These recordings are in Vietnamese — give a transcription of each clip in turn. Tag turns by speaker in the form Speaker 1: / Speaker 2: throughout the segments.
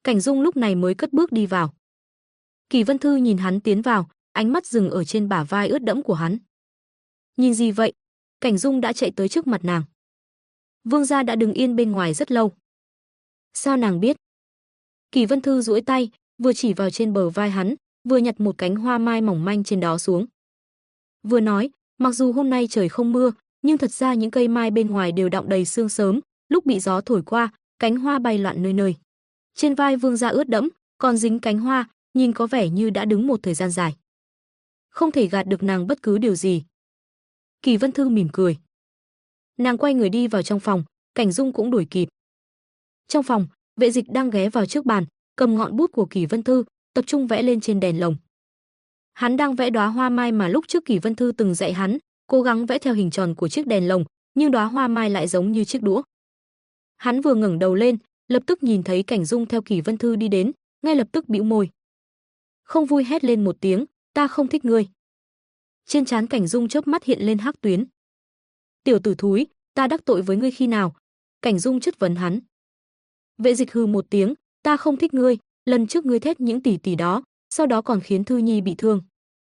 Speaker 1: Cảnh Dung lúc này mới cất bước đi vào. Kỳ Vân Thư nhìn hắn tiến vào, ánh mắt dừng ở trên bả vai ướt đẫm của hắn. Nhìn gì vậy? Cảnh Dung đã chạy tới trước mặt nàng. Vương gia đã đứng yên bên ngoài rất lâu. Sao nàng biết? Kỳ Vân Thư duỗi tay, vừa chỉ vào trên bờ vai hắn, vừa nhặt một cánh hoa mai mỏng manh trên đó xuống. Vừa nói, mặc dù hôm nay trời không mưa, nhưng thật ra những cây mai bên ngoài đều đọng đầy sương sớm, lúc bị gió thổi qua, cánh hoa bay loạn nơi nơi. Trên vai Vương gia ướt đẫm, còn dính cánh hoa, nhìn có vẻ như đã đứng một thời gian dài. Không thể gạt được nàng bất cứ điều gì. Kỳ Vân Thư mỉm cười. Nàng quay người đi vào trong phòng, Cảnh Dung cũng đuổi kịp. Trong phòng, Vệ Dịch đang ghé vào trước bàn, cầm ngọn bút của Kỳ Vân Thư, tập trung vẽ lên trên đèn lồng. Hắn đang vẽ đóa hoa mai mà lúc trước Kỳ Vân Thư từng dạy hắn, cố gắng vẽ theo hình tròn của chiếc đèn lồng, nhưng đóa hoa mai lại giống như chiếc đũa. Hắn vừa ngẩng đầu lên, lập tức nhìn thấy Cảnh Dung theo Kỳ Vân Thư đi đến, ngay lập tức bĩu môi. Không vui hét lên một tiếng, ta không thích ngươi. Trên trán Cảnh Dung chớp mắt hiện lên hắc tuyến. Tiểu tử thúi, ta đắc tội với ngươi khi nào? Cảnh Dung chất vấn hắn. Vệ Dịch hừ một tiếng, ta không thích ngươi, lần trước ngươi thét những tỷ tỷ đó, sau đó còn khiến Thư Nhi bị thương.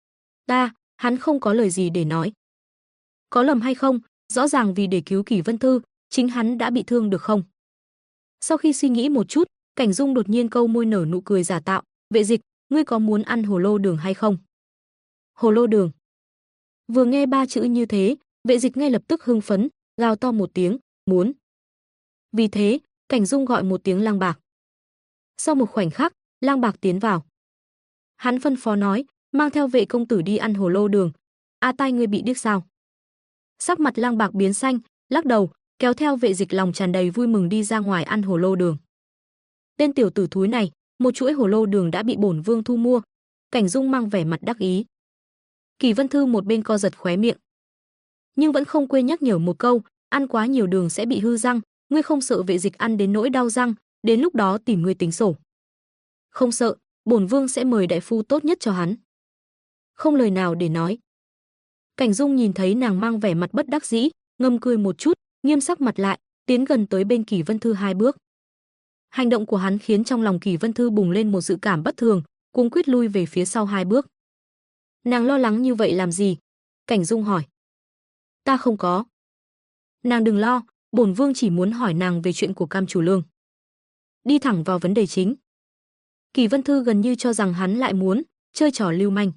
Speaker 1: Hắn không có lời gì để nói. Có lầm hay không, rõ ràng vì để cứu Kỳ Vân Thư, chính hắn đã bị thương được không? Sau khi suy nghĩ một chút, Cảnh Dung đột nhiên câu môi nở nụ cười giả tạo, Vệ Dịch, ngươi có muốn ăn hồ lô đường hay không? Hồ lô đường. Vừa nghe ba chữ như thế, Vệ Dịch ngay lập tức hưng phấn, gào to một tiếng, muốn. Vì thế, Cảnh Dung gọi một tiếng Lang Bạc. Sau một khoảnh khắc, Lang Bạc tiến vào. Hắn phân phó nói, mang theo Vệ công tử đi ăn hồ lô đường. A tai ngươi bị điếc sao? Sắc mặt Lang Bạc biến xanh, lắc đầu, kéo theo Vệ Dịch lòng tràn đầy vui mừng đi ra ngoài ăn hồ lô đường. Tên tiểu tử thúi này, một chuỗi hồ lô đường đã bị bổn vương thu mua. Cảnh Dung mang vẻ mặt đắc ý. Kỳ Vân Thư một bên co giật khóe miệng, nhưng vẫn không quên nhắc nhở một câu, ăn quá nhiều đường sẽ bị hư răng, ngươi không sợ Vệ Dịch ăn đến nỗi đau răng, đến lúc đó tìm ngươi tính sổ. Không sợ, bổn vương sẽ mời đại phu tốt nhất cho hắn. Không lời nào để nói. Cảnh Dung nhìn thấy nàng mang vẻ mặt bất đắc dĩ, ngâm cười một chút, nghiêm sắc mặt lại, tiến gần tới bên Kỳ Vân Thư 2 bước. Hành động của hắn khiến trong lòng Kỳ Vân Thư bùng lên một dự cảm bất thường, cuống quýt lui về phía sau 2 bước. Nàng lo lắng như vậy làm gì? Cảnh Dung hỏi. Ta không có. Nàng đừng lo, bổn vương chỉ muốn hỏi nàng về chuyện của Cam Chủ Lương. Đi thẳng vào vấn đề chính. Kỳ Vân Thư gần như cho rằng hắn lại muốn chơi trò lưu manh.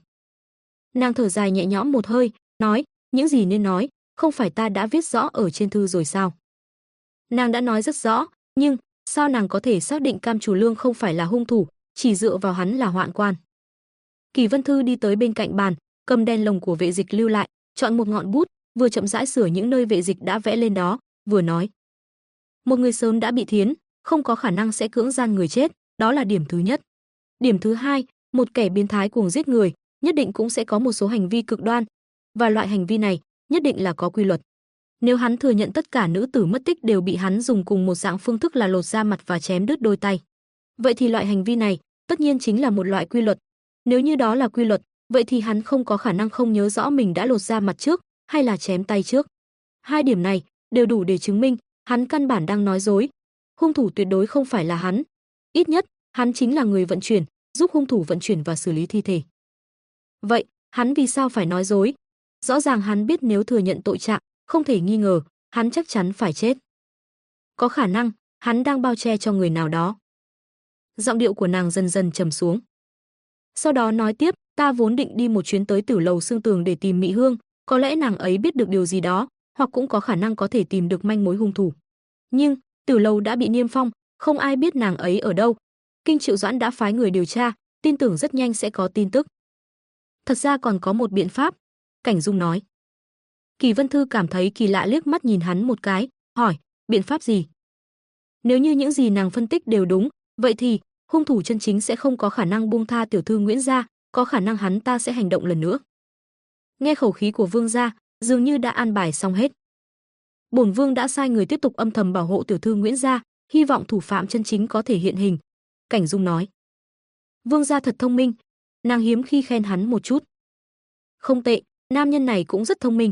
Speaker 1: Nàng thở dài nhẹ nhõm một hơi, nói, những gì nên nói, không phải ta đã viết rõ ở trên thư rồi sao? Nàng đã nói rất rõ, nhưng sao nàng có thể xác định Cam Chủ Lương không phải là hung thủ, chỉ dựa vào hắn là hoạn quan? Kỳ Vân Thư đi tới bên cạnh bàn, cầm đèn lồng của Vệ Dịch lưu lại, chọn một ngọn bút, vừa chậm rãi sửa những nơi Vệ Dịch đã vẽ lên đó, vừa nói. Một người sớm đã bị thiến, không có khả năng sẽ cưỡng gian người chết, đó là điểm thứ nhất. Điểm thứ hai, một kẻ biến thái cuồng giết người, nhất định cũng sẽ có một số hành vi cực đoan, và loại hành vi này nhất định là có quy luật. Nếu hắn thừa nhận tất cả nữ tử mất tích đều bị hắn dùng cùng một dạng phương thức là lột da mặt và chém đứt đôi tay, vậy thì loại hành vi này tất nhiên chính là một loại quy luật. Nếu như đó là quy luật, vậy thì hắn không có khả năng không nhớ rõ mình đã lột da mặt trước hay là chém tay trước. Hai điểm này đều đủ để chứng minh hắn căn bản đang nói dối. Hung thủ tuyệt đối không phải là hắn. Ít nhất, hắn chính là người vận chuyển, giúp hung thủ vận chuyển và xử lý thi thể. Vậy, hắn vì sao phải nói dối? Rõ ràng hắn biết nếu thừa nhận tội trạng, không thể nghi ngờ, hắn chắc chắn phải chết. Có khả năng, hắn đang bao che cho người nào đó. Giọng điệu của nàng dần dần trầm xuống. Sau đó nói tiếp, ta vốn định đi một chuyến tới Tử Lầu Xương Tường để tìm Mị Hương, có lẽ nàng ấy biết được điều gì đó, hoặc cũng có khả năng có thể tìm được manh mối hung thủ. Nhưng, Tử Lầu đã bị niêm phong, không ai biết nàng ấy ở đâu. Kinh Triệu Doãn đã phái người điều tra, tin tưởng rất nhanh sẽ có tin tức. Thật ra còn có một biện pháp, Cảnh Dung nói. Kỳ Vân Thư cảm thấy kỳ lạ liếc mắt nhìn hắn một cái, hỏi, biện pháp gì? Nếu như những gì nàng phân tích đều đúng, vậy thì hung thủ chân chính sẽ không có khả năng buông tha tiểu thư Nguyễn gia, có khả năng hắn ta sẽ hành động lần nữa. Nghe khẩu khí của vương gia, dường như đã an bài xong hết. Bổn vương đã sai người tiếp tục âm thầm bảo hộ tiểu thư Nguyễn gia, hy vọng thủ phạm chân chính có thể hiện hình. Cảnh Dung nói. Vương gia thật thông minh, nàng hiếm khi khen hắn một chút. Không tệ, nam nhân này cũng rất thông minh.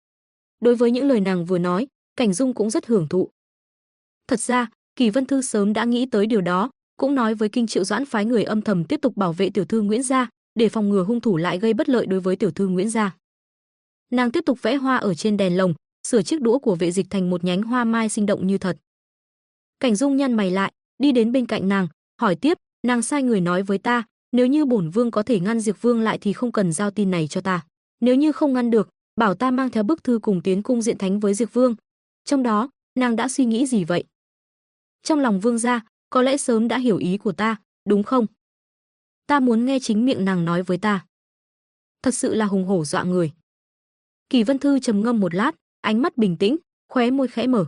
Speaker 1: Đối với những lời nàng vừa nói, Cảnh Dung cũng rất hưởng thụ. Thật ra, Kỳ Vân Thư sớm đã nghĩ tới điều đó, cũng nói với Kinh Triệu Doãn phái người âm thầm tiếp tục bảo vệ tiểu thư Nguyễn gia, để phòng ngừa hung thủ lại gây bất lợi đối với tiểu thư Nguyễn gia. Nàng tiếp tục vẽ hoa ở trên đèn lồng, sửa chiếc đũa của vệ dịch thành một nhánh hoa mai sinh động như thật. Cảnh Dung nhăn mày lại, đi đến bên cạnh nàng, hỏi tiếp, nàng sai người nói với ta, nếu như bổn vương có thể ngăn Diệp Vương lại thì không cần giao tin này cho ta. Nếu như không ngăn được, bảo ta mang theo bức thư cùng tiến cung diện thánh với Diệp Vương. Trong đó, nàng đã suy nghĩ gì vậy? Trong lòng Vương gia, có lẽ sớm đã hiểu ý của ta, đúng không? Ta muốn nghe chính miệng nàng nói với ta. Thật sự là hùng hổ dọa người. Kỳ Vân Thư trầm ngâm một lát, ánh mắt bình tĩnh, khóe môi khẽ mở.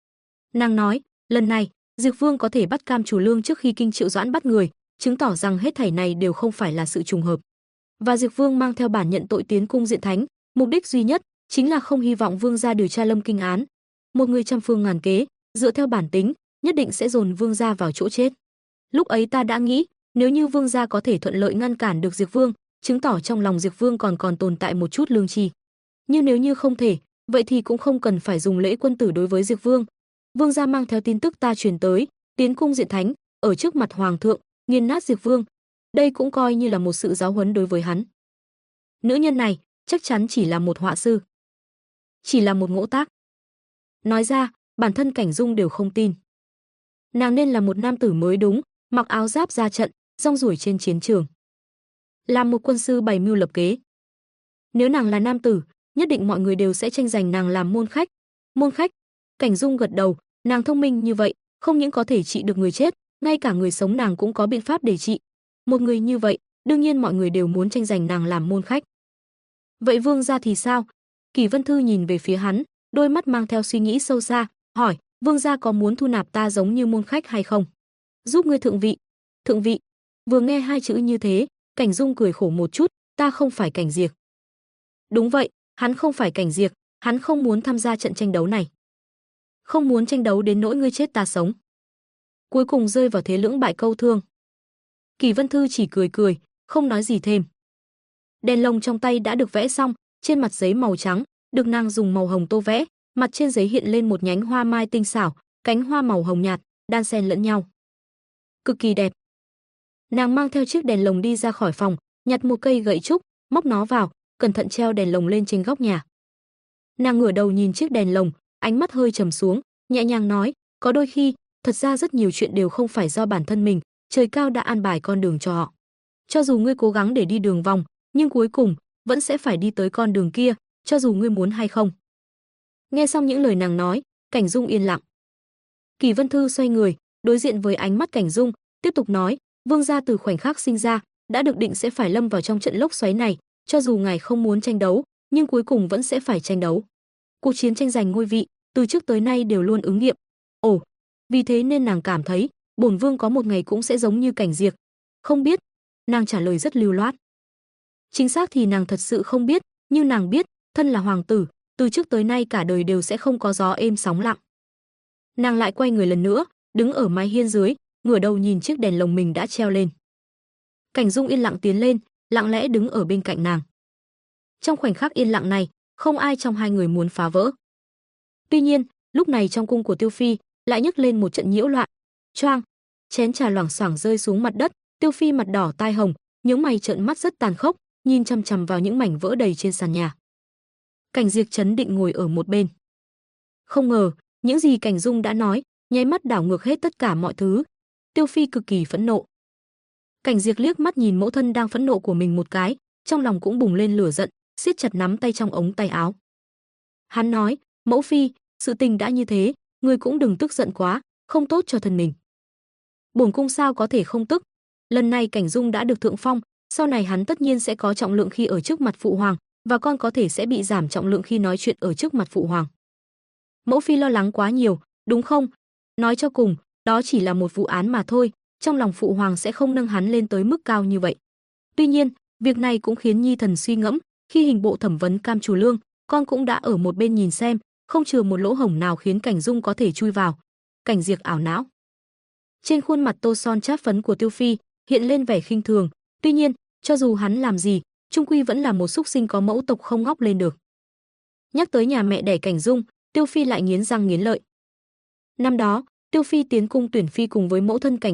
Speaker 1: Nàng nói, lần này, Diệp Vương có thể bắt Cam Chủ Lương trước khi Kinh Triệu Doãn bắt người, chứng tỏ rằng hết thảy này đều không phải là sự trùng hợp. Và Diệp Vương mang theo bản nhận tội tiến cung diện thánh, mục đích duy nhất chính là không hy vọng Vương gia điều tra Lâm Kinh án. Một người trăm phương ngàn kế, dựa theo bản tính, nhất định sẽ dồn Vương gia vào chỗ chết. Lúc ấy ta đã nghĩ, nếu như Vương gia có thể thuận lợi ngăn cản được Diệp Vương, chứng tỏ trong lòng Diệp Vương còn tồn tại một chút lương tri. Nhưng nếu như không thể, vậy thì cũng không cần phải dùng lễ quân tử đối với Diệp Vương. Vương gia mang theo tin tức ta truyền tới, tiến cung diện thánh, ở trước mặt hoàng thượng, nghiền nát Diệp Vương. Đây cũng coi như là một sự giáo huấn đối với hắn. Nữ nhân này chắc chắn chỉ là một họa sư, chỉ là một ngỗ tác. Nói ra, bản thân Cảnh Dung đều không tin. Nàng nên là một nam tử mới đúng, mặc áo giáp ra trận, rong ruổi trên chiến trường, làm một quân sư bày mưu lập kế. Nếu nàng là nam tử, nhất định mọi người đều sẽ tranh giành nàng làm môn khách. Môn khách? Cảnh Dung gật đầu, nàng thông minh như vậy, không những có thể trị được người chết, ngay cả người sống nàng cũng có biện pháp để trị. Một người như vậy, đương nhiên mọi người đều muốn tranh giành nàng làm môn khách. Vậy Vương gia thì sao? Kỳ Vân Thư nhìn về phía hắn, đôi mắt mang theo suy nghĩ sâu xa, hỏi, Vương gia có muốn thu nạp ta giống như môn khách hay không? Giúp ngươi thượng vị. Thượng vị? Vừa nghe hai chữ như thế, Cảnh Dung cười khổ một chút, ta không phải Cảnh Diệp. Đúng vậy, hắn không phải Cảnh Diệp, hắn không muốn tham gia trận tranh đấu này. Không muốn tranh đấu đến nỗi ngươi chết ta sống. Cuối cùng rơi vào thế lưỡng bại câu thương. Kỳ Vân Thư chỉ cười cười, không nói gì thêm. Đèn lồng trong tay đã được vẽ xong, trên mặt giấy màu trắng, được nàng dùng màu hồng tô vẽ, mặt trên giấy hiện lên một nhánh hoa mai tinh xảo, cánh hoa màu hồng nhạt, đan xen lẫn nhau. Cực kỳ đẹp. Nàng mang theo chiếc đèn lồng đi ra khỏi phòng, nhặt một cây gậy trúc, móc nó vào, cẩn thận treo đèn lồng lên trên góc nhà. Nàng ngửa đầu nhìn chiếc đèn lồng, ánh mắt hơi trầm xuống, nhẹ nhàng nói, có đôi khi, thật ra rất nhiều chuyện đều không phải do bản thân mình, trời cao đã an bài con đường cho họ. Cho dù ngươi cố gắng để đi đường vòng, nhưng cuối cùng vẫn sẽ phải đi tới con đường kia, cho dù ngươi muốn hay không. Nghe xong những lời nàng nói, Cảnh Dung yên lặng. Kỳ Vân Thư xoay người, đối diện với ánh mắt Cảnh Dung, tiếp tục nói, Vương gia từ khoảnh khắc sinh ra, đã được định sẽ phải lâm vào trong trận lốc xoáy này, cho dù ngài không muốn tranh đấu, nhưng cuối cùng vẫn sẽ phải tranh đấu. Cuộc chiến tranh giành ngôi vị, từ trước tới nay đều luôn ứng nghiệm. Ồ, vì thế nên nàng cảm thấy, bổn vương có một ngày cũng sẽ giống như Cảnh Diệp. Không biết, nàng trả lời rất lưu loát. Chính xác thì nàng thật sự không biết, nhưng nàng biết, thân là hoàng tử, từ trước tới nay cả đời đều sẽ không có gió êm sóng lặng. Nàng lại quay người lần nữa, đứng ở mái hiên dưới, ngửa đầu nhìn chiếc đèn lồng mình đã treo lên. Cảnh Dung yên lặng tiến lên, lặng lẽ đứng ở bên cạnh nàng. Trong khoảnh khắc yên lặng này, không ai trong hai người muốn phá vỡ. Tuy nhiên, lúc này trong cung của Tiêu Phi lại nhấc lên một trận nhiễu loạn. Choang, chén trà loảng xoảng rơi xuống mặt đất, Tiêu Phi mặt đỏ tai hồng, những mày trợn mắt rất tàn khốc, nhìn chằm chằm vào những mảnh vỡ đầy trên sàn nhà. Cảnh Diệp trấn định ngồi ở một bên. Không ngờ, những gì Cảnh Dung đã nói, nháy mắt đảo ngược hết tất cả mọi thứ. Tiêu Phi cực kỳ phẫn nộ. Cảnh Diệp liếc mắt nhìn mẫu thân đang phẫn nộ của mình một cái, trong lòng cũng bùng lên lửa giận, siết chặt nắm tay trong ống tay áo. Hắn nói, mẫu phi, sự tình đã như thế, ngươi cũng đừng tức giận quá, không tốt cho thân mình. Bổn cung sao có thể không tức? Lần này Cảnh Dung đã được thượng phong, sau này hắn tất nhiên sẽ có trọng lượng khi ở trước mặt phụ hoàng, và con có thể sẽ bị giảm trọng lượng khi nói chuyện ở trước mặt phụ hoàng. Mẫu phi lo lắng quá nhiều, đúng không? Nói cho cùng, đó chỉ là một vụ án mà thôi, trong lòng phụ hoàng sẽ không nâng hắn lên tới mức cao như vậy. Tuy nhiên, việc này cũng khiến nhi thần suy ngẫm, khi hình bộ thẩm vấn Cam Chủ Lương, con cũng đã ở một bên nhìn xem, không chừa một lỗ hổng nào khiến Cảnh Dung có thể chui vào. Cảnh Diệp ảo não. Trên khuôn mặt tô son chát phấn của Tiêu Phi hiện lên vẻ khinh thường, tuy nhiên, cho dù hắn làm gì, chung quy vẫn là một súc sinh có mẫu tộc không ngóc lên được. Nhắc tới nhà mẹ đẻ Cảnh Dung, Tiêu Phi lại nghiến răng nghiến lợi. Năm đó, Tiêu Phi tiến cung tuyển phi cùng với mẫu thân Cảnh Dung,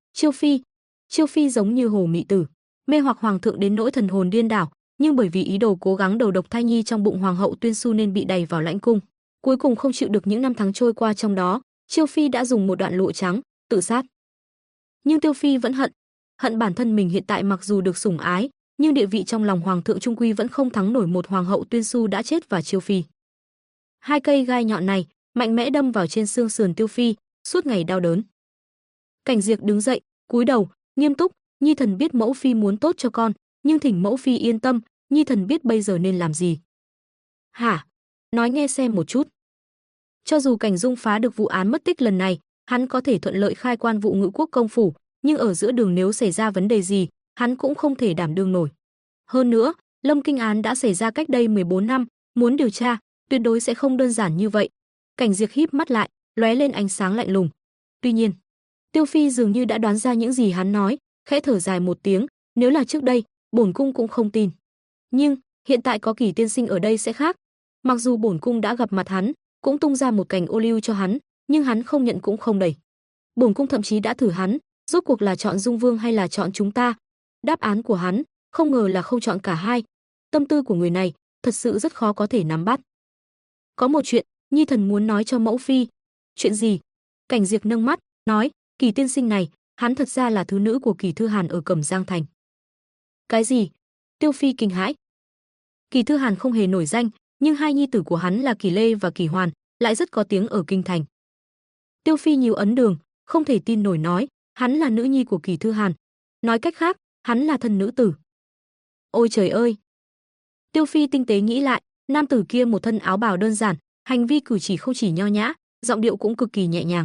Speaker 1: Chiêu Phi giống như hồ mị tử, mê hoặc hoàng thượng đến nỗi thần hồn điên đảo, nhưng bởi vì ý đồ cố gắng đầu độc thai nhi trong bụng hoàng hậu Tuyên Xu nên bị đày vào lãnh cung. Cuối cùng không chịu được những năm tháng trôi qua trong đó, Chiêu Phi đã dùng một đoạn lụa trắng tự sát. Nhưng Tiêu Phi vẫn hận bản thân mình hiện tại mặc dù được sủng ái, nhưng địa vị trong lòng hoàng thượng trung quy vẫn không thắng nổi một hoàng hậu Tuyên Xu đã chết và Chiêu Phi. Hai cây gai nhọn này mạnh mẽ đâm vào trên xương sườn Tiêu Phi, suốt ngày đau đớn. Cảnh Diệp đứng dậy, cúi đầu, nghiêm túc, Nhi thần biết mẫu phi muốn tốt cho con, nhưng thỉnh mẫu phi yên tâm, Nhi thần biết bây giờ nên làm gì. Hả? Nói nghe xem một chút. Cho dù Cảnh Dung phá được vụ án mất tích lần này, hắn có thể thuận lợi khai quan vụ Ngự Quốc công phủ, nhưng ở giữa đường nếu xảy ra vấn đề gì, hắn cũng không thể đảm đương nổi. Hơn nữa, Lâm Kinh án đã xảy ra cách đây 14 năm, muốn điều tra, tuyệt đối sẽ không đơn giản như vậy. Cảnh Diệp híp mắt lại, lóe lên ánh sáng lạnh lùng. Tuy nhiên, Tiêu Phi dường như đã đoán ra những gì hắn nói, khẽ thở dài một tiếng, nếu là trước đây, bổn cung cũng không tin. Nhưng, hiện tại có Kỳ tiên sinh ở đây sẽ khác. Mặc dù bổn cung đã gặp mặt hắn, cũng tung ra một cành ô liu cho hắn, nhưng hắn không nhận cũng không đẩy. Bổn cung thậm chí đã thử hắn, rốt cuộc là chọn Dung Vương hay là chọn chúng ta? Đáp án của hắn, không ngờ là không chọn cả hai. Tâm tư của người này, thật sự rất khó có thể nắm bắt. Có một chuyện, Nhi thần muốn nói cho mẫu phi. Chuyện gì? Cảnh Diệp nâng mắt, nói, Kỳ tiên sinh này, hắn thật ra là thứ nữ của Kỳ Thư Hàn ở Cẩm Giang thành. Cái gì? Tiêu Phi kinh hãi. Kỳ Thư Hàn không hề nổi danh, nhưng hai nhi tử của hắn là Kỳ Lê và Kỳ Hoàn, lại rất có tiếng ở kinh thành. Tiêu Phi nhíu ấn đường, không thể tin nổi nói, hắn là nữ nhi của Kỳ Thư Hàn. Nói cách khác, hắn là thân nữ tử. Ôi trời ơi! Tiêu Phi tinh tế nghĩ lại, nam tử kia một thân áo bào đơn giản, hành vi cử chỉ không chỉ nho nhã, giọng điệu cũng cực kỳ nhẹ nhàng.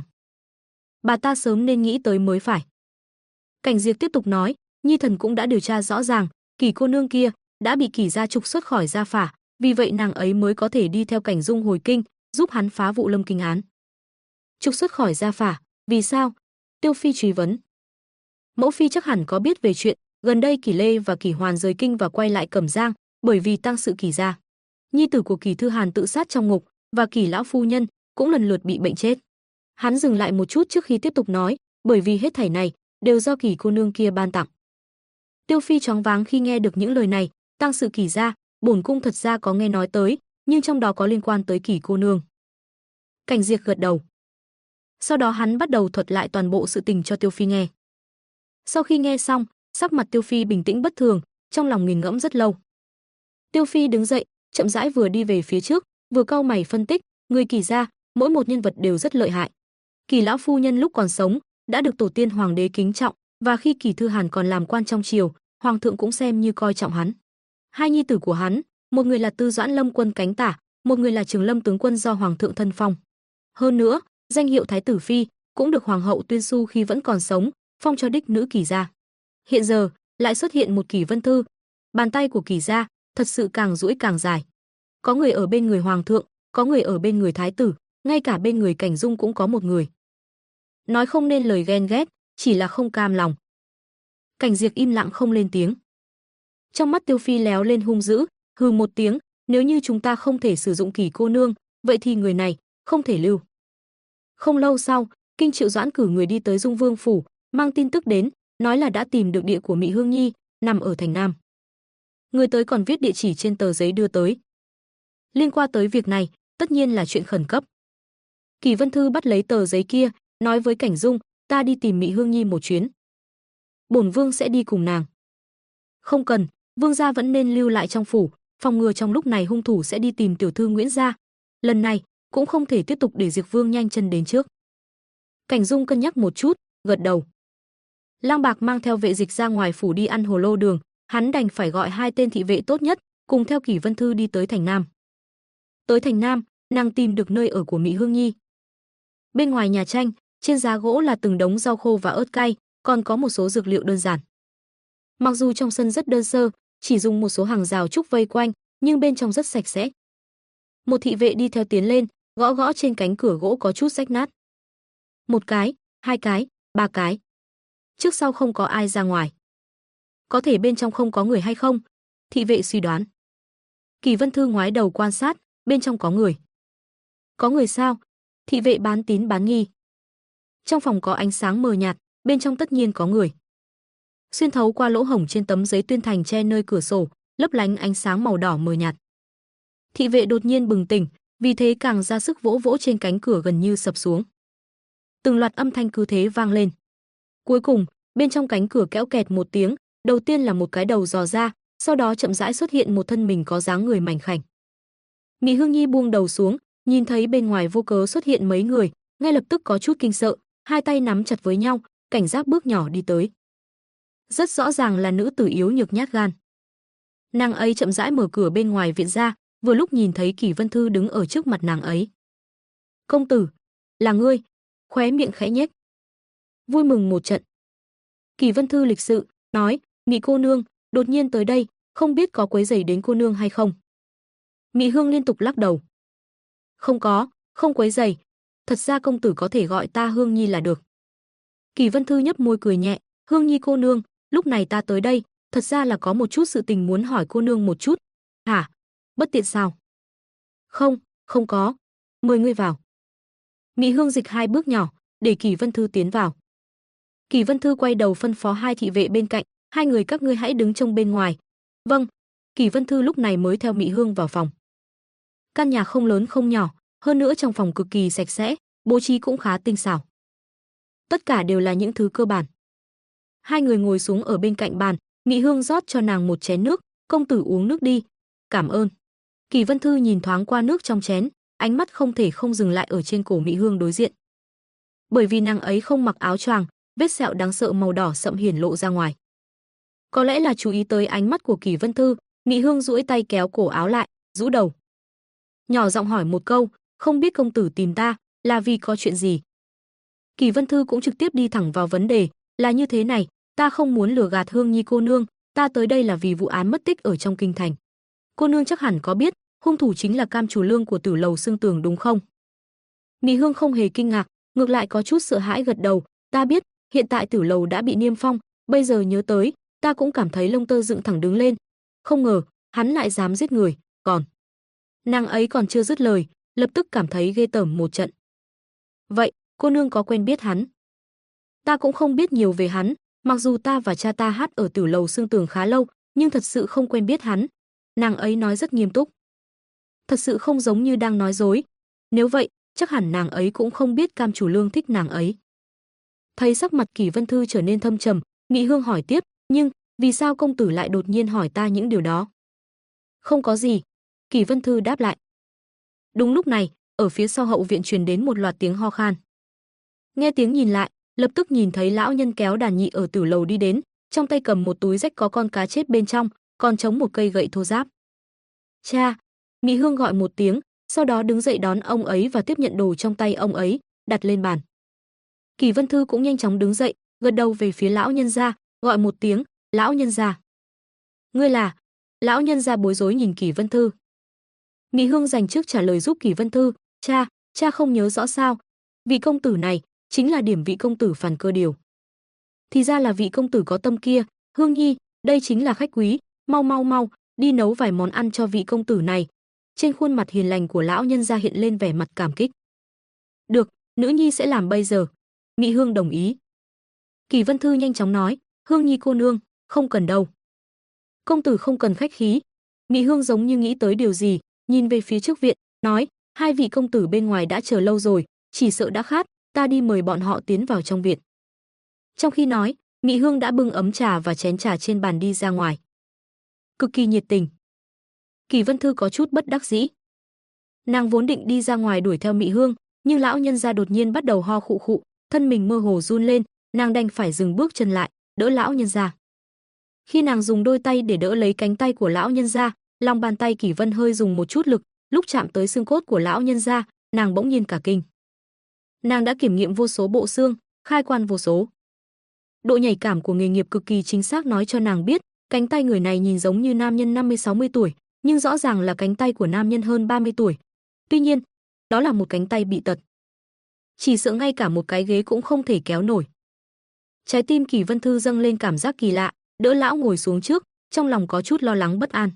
Speaker 1: Bà ta sớm nên nghĩ tới mới phải. Cảnh Diệp tiếp tục nói, Nhi thần cũng đã điều tra rõ ràng, Kỳ cô nương kia đã bị Kỳ gia trục xuất khỏi gia phả, vì vậy nàng ấy mới có thể đi theo Cảnh Dung hồi kinh, giúp hắn phá vụ Lâm Kinh án. Trục xuất khỏi gia phả, vì sao? Tiêu Phi truy vấn. Mẫu phi chắc hẳn có biết về chuyện gần đây Kỳ Lê và Kỳ Hoàn rời kinh và quay lại Cẩm Giang, bởi vì tang sự Kỳ gia. Nhi tử của Kỳ Thư Hàn tự sát trong ngục và Kỳ lão phu nhân cũng lần lượt bị bệnh chết. Hắn dừng lại một chút trước khi tiếp tục nói, bởi vì hết thảy này đều do Kỳ cô nương kia ban tặng. Tiêu Phi choáng váng khi nghe được những lời này, tang sự Kỳ gia, bổn cung thật ra có nghe nói tới, nhưng trong đó có liên quan tới Kỳ cô nương. Cảnh Diệp gật đầu. Sau đó hắn bắt đầu thuật lại toàn bộ sự tình cho Tiêu Phi nghe. Sau khi nghe xong, sắc mặt Tiêu Phi bình tĩnh bất thường, trong lòng nghiền ngẫm rất lâu. Tiêu Phi đứng dậy, chậm rãi vừa đi về phía trước, vừa cau mày phân tích, người Kỳ gia, mỗi một nhân vật đều rất lợi hại. Kỳ lão phu nhân lúc còn sống đã được tổ tiên hoàng đế kính trọng, và khi Kỳ Thư Hàn còn làm quan trong triều, hoàng thượng cũng xem như coi trọng hắn. Hai nhi tử của hắn, một người là Tư Doãn Lâm quân cánh tả, một người là Trường Lâm tướng quân do hoàng thượng thân phong. Hơn nữa, danh hiệu thái tử phi cũng được hoàng hậu Tuyên Xu khi vẫn còn sống phong cho đích nữ Kỳ gia. Hiện giờ lại xuất hiện một Kỳ Vân Thư, bàn tay của Kỳ gia thật sự càng duỗi càng dài. Có người ở bên người hoàng thượng, có người ở bên người thái tử, ngay cả bên người Cảnh Dung cũng có một người. Nói không nên lời ghen ghét, chỉ là không cam lòng. Cảnh Diệp im lặng không lên tiếng. Trong mắt Tiêu Phi léo lên hung dữ, hừ một tiếng, nếu như chúng ta không thể sử dụng Kỳ cô nương, vậy thì người này không thể lưu. Không lâu sau, Kinh Triệu Doãn cử người đi tới Dung Vương phủ, mang tin tức đến, nói là đã tìm được địa của Mị Hương Nhi, nằm ở thành Nam. Người tới còn viết địa chỉ trên tờ giấy đưa tới. Liên quan tới việc này, tất nhiên là chuyện khẩn cấp. Kỳ Vân Thư bắt lấy tờ giấy kia, nói với Cảnh Dung, ta đi tìm Mị Hương Nhi một chuyến. Bổn vương sẽ đi cùng nàng. Không cần, vương gia vẫn nên lưu lại trong phủ, phòng ngừa trong lúc này hung thủ sẽ đi tìm tiểu thư Nguyễn gia. Lần này cũng không thể tiếp tục để Diệp Vương nhanh chân đến trước. Cảnh Dung cân nhắc một chút, gật đầu. Lang Bạc mang theo vệ dịch ra ngoài phủ đi ăn hồ lô đường, hắn đành phải gọi hai tên thị vệ tốt nhất, cùng theo Kỳ Vân Thư đi tới thành Nam. Tới thành Nam, nàng tìm được nơi ở của Mị Hương Nhi. Bên ngoài nhà tranh, trên giá gỗ là từng đống rau khô và ớt cay, còn có một số dược liệu đơn giản. Mặc dù trong sân rất đơn sơ, chỉ dùng một số hàng rào trúc vây quanh, nhưng bên trong rất sạch sẽ. Một thị vệ đi theo tiến lên, gõ gõ trên cánh cửa gỗ có chút rách nát. Một cái, hai cái, ba cái. Trước sau không có ai ra ngoài. Có thể bên trong không có người hay không? Thị vệ suy đoán. Kỳ Vân Thư ngoái đầu quan sát, bên trong có người. Có người sao? Thị vệ bán tín bán nghi. Trong phòng có ánh sáng mờ nhạt, bên trong tất nhiên có người. Xuyên thấu qua lỗ hổng trên tấm giấy tuyên thành che nơi cửa sổ, lấp lánh ánh sáng màu đỏ mờ nhạt. Thị vệ đột nhiên bừng tỉnh, vì thế càng ra sức vỗ vỗ trên cánh cửa gần như sập xuống. Từng loạt âm thanh cứ thế vang lên. Cuối cùng, bên trong cánh cửa kéo kẹt một tiếng, đầu tiên là một cái đầu dò ra, sau đó chậm rãi xuất hiện một thân mình có dáng người mảnh khảnh. Mị Hương Nhi buông đầu xuống, nhìn thấy bên ngoài vô cớ xuất hiện mấy người, ngay lập tức có chút kinh sợ, hai tay nắm chặt với nhau, cảnh giác bước nhỏ đi tới. Rất rõ ràng là nữ tử yếu nhược nhát gan. Nàng ấy chậm rãi mở cửa bên ngoài viện ra, vừa lúc nhìn thấy Kỷ Vân Thư đứng ở trước mặt nàng ấy. "Công tử, là ngươi?" Khóe miệng khẽ nhếch. "Vui mừng một trận." Kỷ Vân Thư lịch sự nói, "Mị cô nương, đột nhiên tới đây, không biết có quấy rầy đến cô nương hay không?" Mị Hương liên tục lắc đầu. "Không có, không quấy rầy, thật ra công tử có thể gọi ta Hương Nhi là được." Kỷ Vân Thư nhếch môi cười nhẹ, "Hương Nhi cô nương, lúc này ta tới đây, thật ra là có một chút sự tình muốn hỏi cô nương một chút." "Hả? Bất tiện sao?" "Không, không có, mời ngươi vào." Mị Hương dịch hai bước nhỏ, để Kỷ Vân Thư tiến vào. Kỷ Vân Thư quay đầu phân phó hai thị vệ bên cạnh, "Hai người các ngươi hãy đứng trông bên ngoài." "Vâng." Kỷ Vân Thư lúc này mới theo Mị Hương vào phòng. Căn nhà không lớn không nhỏ, hơn nữa trong phòng cực kỳ sạch sẽ, bố trí cũng khá tinh xảo. Tất cả đều là những thứ cơ bản. Hai người ngồi xuống ở bên cạnh bàn, Mị Hương rót cho nàng một chén nước, "Công tử uống nước đi." "Cảm ơn." Kỷ Vân Thư nhìn thoáng qua nước trong chén, ánh mắt không thể không dừng lại ở trên cổ Mị Hương đối diện. Bởi vì nàng ấy không mặc áo choàng, vết sẹo đáng sợ màu đỏ sậm hiển lộ ra ngoài. Có lẽ là chú ý tới ánh mắt của Kỷ Vân Thư, Mị Hương duỗi tay kéo cổ áo lại, rũ đầu. Nhỏ giọng hỏi một câu, "Không biết công tử tìm ta, là vì có chuyện gì?" Kỷ Vân Thư cũng trực tiếp đi thẳng vào vấn đề, "Là như thế này, ta không muốn lừa gạt Hương Nhi cô nương, ta tới đây là vì vụ án mất tích ở trong kinh thành. Cô nương chắc hẳn có biết, hung thủ chính là Cam Chủ Lương của Tử Lầu Sương Tường đúng không?" Mị Hương không hề kinh ngạc, ngược lại có chút sợ hãi gật đầu, "Ta biết, hiện tại Tử Lầu đã bị niêm phong, bây giờ nhớ tới, ta cũng cảm thấy lông tơ dựng thẳng đứng lên, không ngờ hắn lại dám giết người, còn..." Nàng ấy còn chưa dứt lời, lập tức cảm thấy ghê tởm một trận. "Vậy, cô nương có quen biết hắn?" "Ta cũng không biết nhiều về hắn, mặc dù ta và cha ta hát ở Tử Lầu Sương Tường khá lâu, nhưng thật sự không quen biết hắn." Nàng ấy nói rất nghiêm túc. Thật sự không giống như đang nói dối. Nếu vậy, chắc hẳn nàng ấy cũng không biết Cam Chủ Lương thích nàng ấy. Thấy sắc mặt Kỷ Vân Thư trở nên thâm trầm, Mị Hương hỏi tiếp, "Nhưng, vì sao công tử lại đột nhiên hỏi ta những điều đó?" "Không có gì." Kỷ Vân Thư đáp lại. Đúng lúc này, ở phía sau hậu viện truyền đến một loạt tiếng ho khan. Nghe tiếng nhìn lại, lập tức nhìn thấy lão nhân kéo đàn nhị ở Tử Lầu đi đến, trong tay cầm một túi rách có con cá chết bên trong, còn chống một cây gậy thô ráp. "Cha!" Mị Hương gọi một tiếng, sau đó đứng dậy đón ông ấy và tiếp nhận đồ trong tay ông ấy, đặt lên bàn. Kỷ Vân Thư cũng nhanh chóng đứng dậy, gật đầu về phía lão nhân gia, gọi một tiếng, "Lão nhân gia." "Ngươi là?" Lão nhân gia bối rối nhìn Kỷ Vân Thư. Mị Hương dành trước trả lời giúp Kỷ Vân Thư, cha không nhớ rõ sao? Vị công tử này chính là điểm vị công tử Phàn Cơ Điều." "Thì ra là vị công tử có tâm kia, Hương Nhi, đây chính là khách quý, mau, đi nấu vài món ăn cho vị công tử này." Trên khuôn mặt hiền lành của lão nhân gia hiện lên vẻ mặt cảm kích. "Được, nữ nhi sẽ làm bây giờ." Mị Hương đồng ý. Kỷ Vân Thư nhanh chóng nói, "Hương Nhi cô nương, không cần đâu. Công tử không cần khách khí." Mị Hương giống như nghĩ tới điều gì, nhìn về phía trước viện, nói, "Hai vị công tử bên ngoài đã chờ lâu rồi, chỉ sợ đã khát, ta đi mời bọn họ tiến vào trong viện." Trong khi nói, Mị Hương đã bưng ấm trà và chén trà trên bàn đi ra ngoài. Cực kỳ nhiệt tình. Kỷ Vân Thư có chút bất đắc dĩ. Nàng vốn định đi ra ngoài đuổi theo Mị Hương, nhưng lão nhân gia đột nhiên bắt đầu ho khụ khụ, thân mình mơ hồ run lên, nàng đành phải dừng bước chân lại, đỡ lão nhân gia. Khi nàng dùng đôi tay để đỡ lấy cánh tay của lão nhân gia, lòng bàn tay Kỷ Vân hơi dùng một chút lực, lúc chạm tới xương cốt của lão nhân gia, nàng bỗng nhiên cả kinh. Nàng đã kiểm nghiệm vô số bộ xương, khai quan vô số. Độ nhạy cảm của nghề nghiệp cực kỳ chính xác nói cho nàng biết, cánh tay người này nhìn giống như nam nhân 50-60 tuổi, nhưng rõ ràng là cánh tay của nam nhân hơn 30 tuổi. Tuy nhiên, đó là một cánh tay bị tật. Chỉ sợ ngay cả một cái ghế cũng không thể kéo nổi. Trái tim Kỷ Vân Thư dâng lên cảm giác kỳ lạ, đỡ lão ngồi xuống trước, trong lòng có chút lo lắng bất an.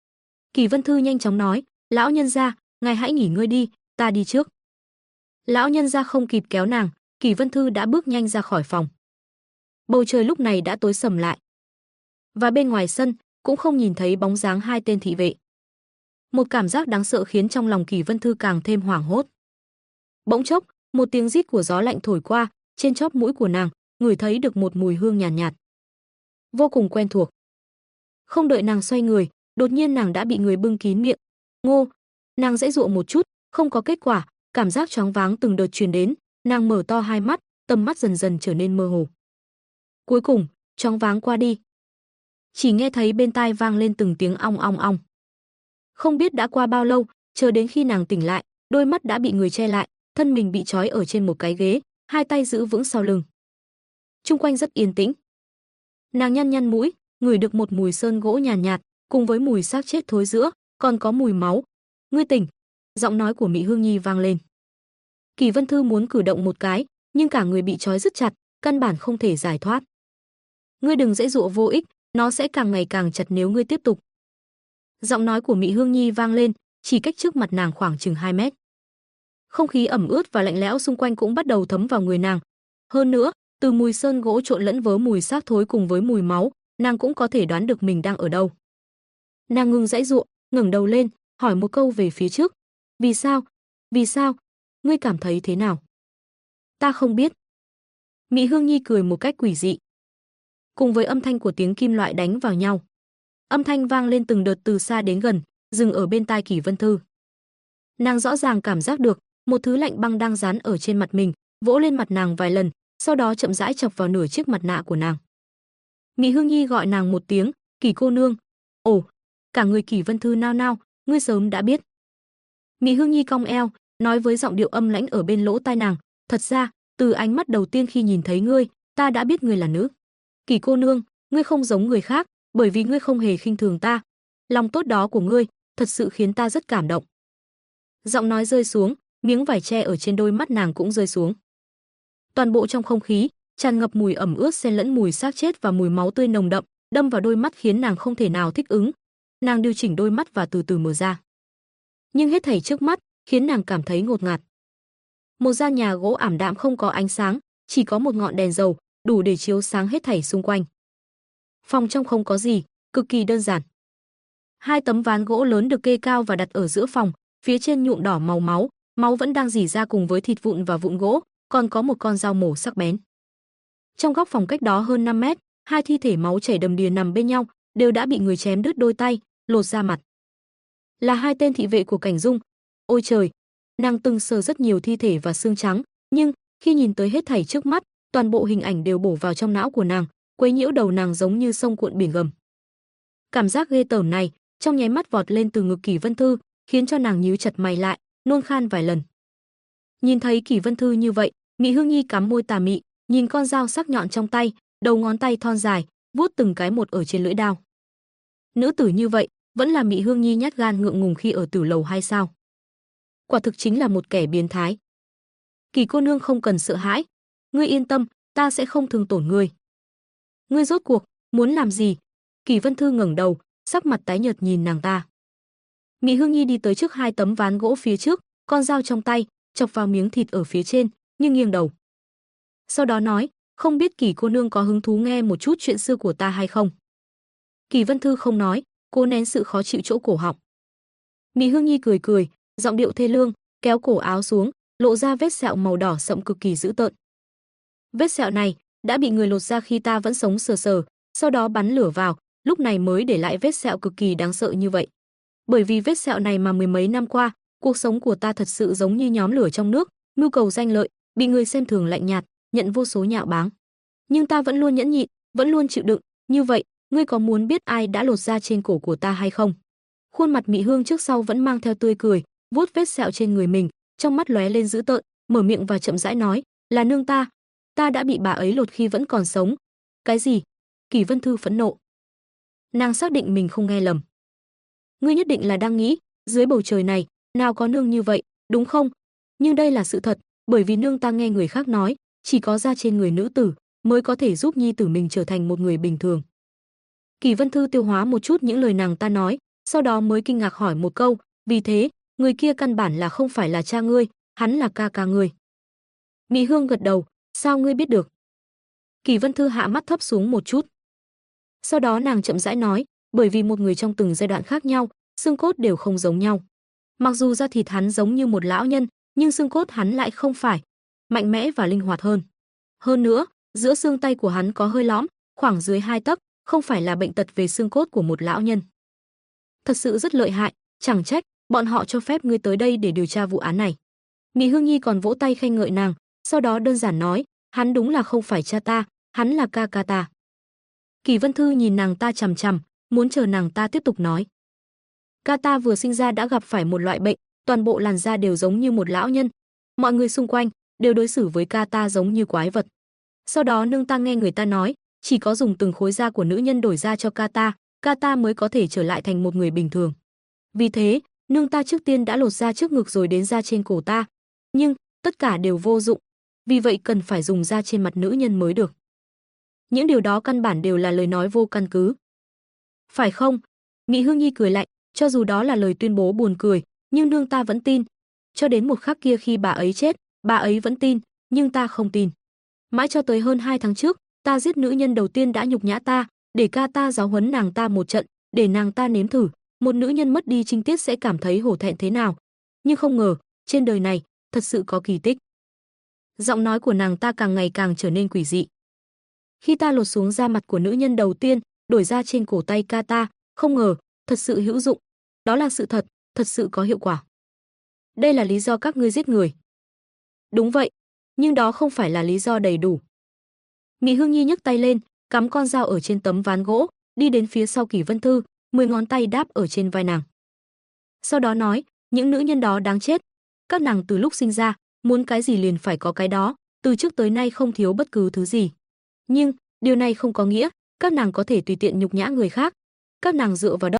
Speaker 1: Kỷ Vân Thư nhanh chóng nói, "Lão nhân gia, ngài hãy nghỉ ngơi đi, ta đi trước." Lão nhân gia không kịp kéo nàng, Kỷ Vân Thư đã bước nhanh ra khỏi phòng. Bầu trời lúc này đã tối sầm lại. Và bên ngoài sân cũng không nhìn thấy bóng dáng hai tên thị vệ. Một cảm giác đáng sợ khiến trong lòng Kỷ Vân Thư càng thêm hoảng hốt. Bỗng chốc, một tiếng rít của gió lạnh thổi qua, trên chóp mũi của nàng, ngửi thấy được một mùi hương nhàn nhạt, vô cùng quen thuộc. Không đợi nàng xoay người, đột nhiên nàng đã bị người bưng kín miệng. Ngô, nàng giãy giụa một chút, không có kết quả, cảm giác choáng váng từng đợt truyền đến, nàng mở to hai mắt, tầm mắt dần dần trở nên mơ hồ. Cuối cùng, choáng váng qua đi. Chỉ nghe thấy bên tai vang lên từng tiếng ong ong ong. Không biết đã qua bao lâu, chờ đến khi nàng tỉnh lại, đôi mắt đã bị người che lại, thân mình bị trói ở trên một cái ghế, hai tay giữ vững sau lưng. Chung quanh rất yên tĩnh. Nàng nhăn nhăn mũi, ngửi được một mùi sơn gỗ nhàn nhạt, cùng với mùi xác chết thối rữa, còn có mùi máu. Ngươi tỉnh. Giọng nói của Mị Hương Nhi vang lên. Kỷ Vân Thư muốn cử động một cái, nhưng cả người bị trói rất chặt, căn bản không thể giải thoát. Ngươi đừng giãy giụa vô ích, nó sẽ càng ngày càng chặt nếu ngươi tiếp tục. Giọng nói của Mị Hương Nhi vang lên, chỉ cách trước mặt nàng khoảng chừng 2 mét. Không khí ẩm ướt và lạnh lẽo xung quanh cũng bắt đầu thấm vào người nàng. Hơn nữa, từ mùi sơn gỗ trộn lẫn với mùi xác thối cùng với mùi máu, nàng cũng có thể đoán được mình đang ở đâu. Nàng ngừng giãy giụa, ngẩng đầu lên, hỏi một câu về phía trước. Vì sao? Vì sao? Ngươi cảm thấy thế nào? Ta không biết. Mị Hương Nhi cười một cách quỷ dị. Cùng với âm thanh của tiếng kim loại đánh vào nhau. Âm thanh vang lên từng đợt từ xa đến gần, dừng ở bên tai Kỷ Vân Thư. Nàng rõ ràng cảm giác được một thứ lạnh băng đang dán ở trên mặt mình, vỗ lên mặt nàng vài lần, sau đó chậm rãi chọc vào nửa chiếc mặt nạ của nàng. Mị Hương Nhi gọi nàng một tiếng, "Kỷ cô nương." Ồ, cả người Kỷ Vân Thư nao nao, ngươi sớm đã biết. Mị Hương Nhi cong eo, nói với giọng điệu âm lãnh ở bên lỗ tai nàng, "Thật ra, từ ánh mắt đầu tiên khi nhìn thấy ngươi, ta đã biết ngươi là nữ. Kỷ cô nương, ngươi không giống người khác, bởi vì ngươi không hề khinh thường ta. Lòng tốt đó của ngươi, thật sự khiến ta rất cảm động." Giọng nói rơi xuống, miếng vải che ở trên đôi mắt nàng cũng rơi xuống. Toàn bộ trong không khí tràn ngập mùi ẩm ướt xen lẫn mùi xác chết và mùi máu tươi nồng đậm, đâm vào đôi mắt khiến nàng không thể nào thích ứng. Nàng điều chỉnh đôi mắt và từ từ mở ra. Nhưng hết thảy trước mắt khiến nàng cảm thấy ngột ngạt. Một gian nhà gỗ ảm đạm không có ánh sáng, chỉ có một ngọn đèn dầu, đủ để chiếu sáng hết thảy xung quanh. Phòng trong không có gì, cực kỳ đơn giản. Hai tấm ván gỗ lớn được kê cao và đặt ở giữa phòng, phía trên nhuộm đỏ màu máu, máu vẫn đang rỉ ra cùng với thịt vụn và vụn gỗ, còn có một con dao mổ sắc bén. Trong góc phòng cách đó hơn 5 mét, hai thi thể máu chảy đầm đìa nằm bên nhau, đều đã bị người chém đứt đôi tay, lột da mặt. Là hai tên thị vệ của Cảnh Dung. Ôi trời, nàng từng sờ rất nhiều thi thể và xương trắng, nhưng khi nhìn tới hết thảy trước mắt, toàn bộ hình ảnh đều bổ vào trong não của nàng, quấy nhiễu đầu nàng giống như sông cuộn biển gầm. Cảm giác ghê tởm này trong nháy mắt vọt lên từ ngực Kỷ Vân Thư, khiến cho nàng nhíu chặt mày lại, nôn khan vài lần. Nhìn thấy Kỷ Vân Thư như vậy, Mị Hương Nhi cắm môi tà mị, nhìn con dao sắc nhọn trong tay, đầu ngón tay thon dài, vuốt từng cái một ở trên lưỡi dao. Nữ tử như vậy, vẫn là Mị Hương Nhi nhát gan ngượng ngùng khi ở tử lầu hay sao? Quả thực chính là một kẻ biến thái. Kỷ cô nương không cần sợ hãi, ngươi yên tâm, ta sẽ không thương tổn ngươi. Ngươi rốt cuộc muốn làm gì? Kỷ Vân Thư ngẩng đầu, sắc mặt tái nhợt nhìn nàng ta. Mị Hương Nhi đi tới trước hai tấm ván gỗ phía trước, con dao trong tay chọc vào miếng thịt ở phía trên, nhưng nghiêng đầu. Sau đó nói, không biết Kỷ cô nương có hứng thú nghe một chút chuyện xưa của ta hay không? Kỷ Vân Thư không nói, cố nén sự khó chịu chỗ cổ họng. Mị Hương Nhi cười cười, giọng điệu thê lương, kéo cổ áo xuống, lộ ra vết sẹo màu đỏ sậm cực kỳ dữ tợn. Vết sẹo này đã bị người lột ra khi ta vẫn sống sờ sờ, sau đó bắn lửa vào, lúc này mới để lại vết sẹo cực kỳ đáng sợ như vậy. Bởi vì vết sẹo này mà mười mấy năm qua, cuộc sống của ta thật sự giống như nhóm lửa trong nước, mưu cầu danh lợi, bị người xem thường lạnh nhạt, nhận vô số nhạo báng. Nhưng ta vẫn luôn nhẫn nhịn, vẫn luôn chịu đựng, như vậy, ngươi có muốn biết ai đã lột da trên cổ của ta hay không? Khuôn mặt Mị Hương trước sau vẫn mang theo tươi cười, vuốt vết sẹo trên người mình, trong mắt lóe lên dữ tợn, mở miệng và chậm rãi nói, là nương ta đã bị bà ấy lột khi vẫn còn sống. Cái gì? Kỷ Vân Thư phẫn nộ. Nàng xác định mình không nghe lầm. Ngươi nhất định là đang nghĩ, dưới bầu trời này, nào có nương như vậy, đúng không? Nhưng đây là sự thật, bởi vì nương ta nghe người khác nói, chỉ có da trên người nữ tử mới có thể giúp nhi tử mình trở thành một người bình thường. Kỷ Vân Thư tiêu hóa một chút những lời nàng ta nói, sau đó mới kinh ngạc hỏi một câu, vì thế, người kia căn bản là không phải là cha ngươi, hắn là ca ca ngươi. Mị Hương gật đầu, sao ngươi biết được? Kỳ Vân Thư hạ mắt thấp xuống một chút. Sau đó nàng chậm rãi nói, bởi vì một người trong từng giai đoạn khác nhau, xương cốt đều không giống nhau. Mặc dù da thịt hắn giống như một lão nhân, nhưng xương cốt hắn lại không phải, mạnh mẽ và linh hoạt hơn. Hơn nữa, giữa xương tay của hắn có hơi lõm, khoảng dưới 2 tấc, không phải là bệnh tật về xương cốt của một lão nhân. Thật sự rất lợi hại, chẳng trách bọn họ cho phép ngươi tới đây để điều tra vụ án này. Mị Hương Nhi còn vỗ tay khen ngợi nàng, sau đó đơn giản nói, hắn đúng là không phải cha ta, hắn là ca ca ta. Kỳ Vân Thư nhìn nàng ta chằm chằm, muốn chờ nàng ta tiếp tục nói. Ca ta vừa sinh ra đã gặp phải một loại bệnh, toàn bộ làn da đều giống như một lão nhân. Mọi người xung quanh đều đối xử với ca ta giống như quái vật. Sau đó nương ta nghe người ta nói, chỉ có dùng từng khối da của nữ nhân đổi da cho ca ta mới có thể trở lại thành một người bình thường. Vì thế, nương ta trước tiên đã lột da trước ngực rồi đến da trên cổ ta. Nhưng, tất cả đều vô dụng. Vì vậy cần phải dùng da trên mặt nữ nhân mới được. Những điều đó căn bản đều là lời nói vô căn cứ. Phải không? Mị Hương Nhi cười lạnh, cho dù đó là lời tuyên bố buồn cười, nhưng nương ta vẫn tin. Cho đến một khắc kia khi bà ấy chết, bà ấy vẫn tin, nhưng ta không tin. Mãi cho tới hơn 2 tháng trước, ta giết nữ nhân đầu tiên đã nhục nhã ta, để ca ta giáo huấn nàng ta một trận, để nàng ta nếm thử, một nữ nhân mất đi trinh tiết sẽ cảm thấy hổ thẹn thế nào. Nhưng không ngờ, trên đời này, thật sự có kỳ tích. Giọng nói của nàng ta càng ngày càng trở nên quỷ dị. Khi ta lột xuống da mặt của nữ nhân đầu tiên, đổi da trên cổ tay ca ta, không ngờ, thật sự hữu dụng. Đó là sự thật, thật sự có hiệu quả. Đây là lý do các ngươi giết người. Đúng vậy, nhưng đó không phải là lý do đầy đủ. Mị Hương Nhi nhấc tay lên, cắm con dao ở trên tấm ván gỗ, đi đến phía sau Kỳ Vân Thư, 10 ngón tay đáp ở trên vai nàng. Sau đó nói, những nữ nhân đó đáng chết. Các nàng từ lúc sinh ra, muốn cái gì liền phải có cái đó, từ trước tới nay không thiếu bất cứ thứ gì. Nhưng, điều này không có nghĩa, các nàng có thể tùy tiện nhục nhã người khác. Các nàng dựa vào đâu?